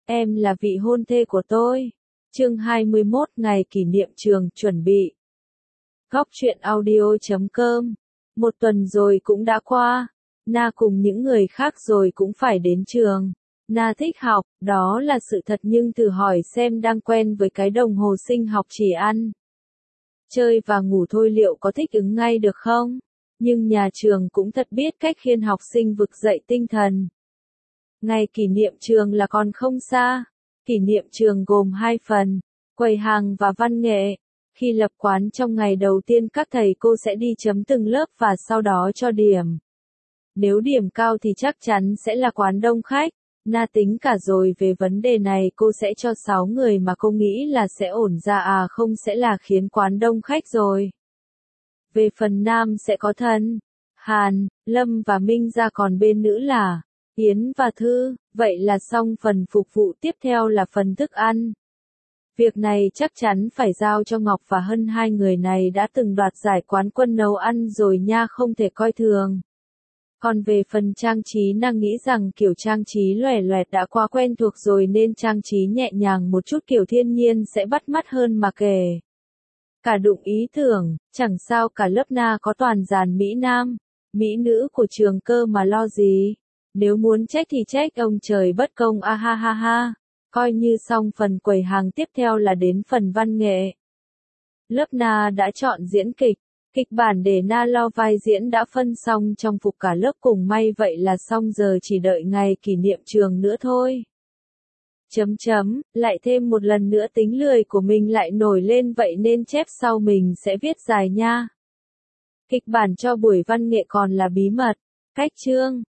em là vị hôn thê của tôi. Chương 21 ngày kỷ niệm trường chuẩn bị. Góc truyện audio.com. Một tuần rồi cũng đã qua. Na cùng những người khác rồi cũng phải đến trường. Na thích học, đó là sự thật, nhưng thử hỏi xem đang quen với cái đồng hồ sinh học chỉ ăn, chơi và ngủ thôi liệu có thích ứng ngay được không? Nhưng nhà trường cũng thật biết cách khiến học sinh vực dậy tinh thần. Ngày kỷ niệm trường là còn không xa. Kỷ niệm trường gồm 2 phần, quầy hàng và văn nghệ. Khi lập quán trong ngày đầu tiên các thầy cô sẽ đi chấm từng lớp và sau đó cho điểm. Nếu điểm cao thì chắc chắn sẽ là quán đông khách. Na tính cả rồi về vấn đề này, cô sẽ cho 6 người mà cô nghĩ là sẽ ổn ra, không sẽ là khiến quán đông khách rồi. Về phần nam sẽ có Thân, Hàn, Lâm và Minh ra, còn bên nữ là Yến và Thư. Vậy là xong phần phục vụ, tiếp theo là phần thức ăn. Việc này chắc chắn phải giao cho Ngọc và Hân, 2 người này đã từng đoạt giải quán quân nấu ăn rồi nha, không thể coi thường. Còn về phần trang trí, nàng nghĩ rằng kiểu trang trí lòe loẹt đã quá quen thuộc rồi nên trang trí nhẹ nhàng một chút kiểu thiên nhiên sẽ bắt mắt hơn mà kể. Cả đụng ý tưởng, chẳng sao cả lớp Na có toàn dàn Mỹ Nam, Mỹ nữ của trường cơ mà lo gì. Nếu muốn trách thì trách ông trời bất công, ha ha ha. Coi như xong phần quầy hàng, tiếp theo là đến phần văn nghệ. Lớp Na đã chọn diễn kịch. Kịch bản để Na lo vai diễn đã phân xong trong phục cả lớp cùng may, vậy là xong, giờ chỉ đợi ngày kỷ niệm trường nữa thôi. Lại thêm một lần nữa tính lười của mình lại nổi lên, vậy nên chép sau mình sẽ viết dài nha. Kịch bản cho buổi văn nghệ còn là bí mật. Cách chương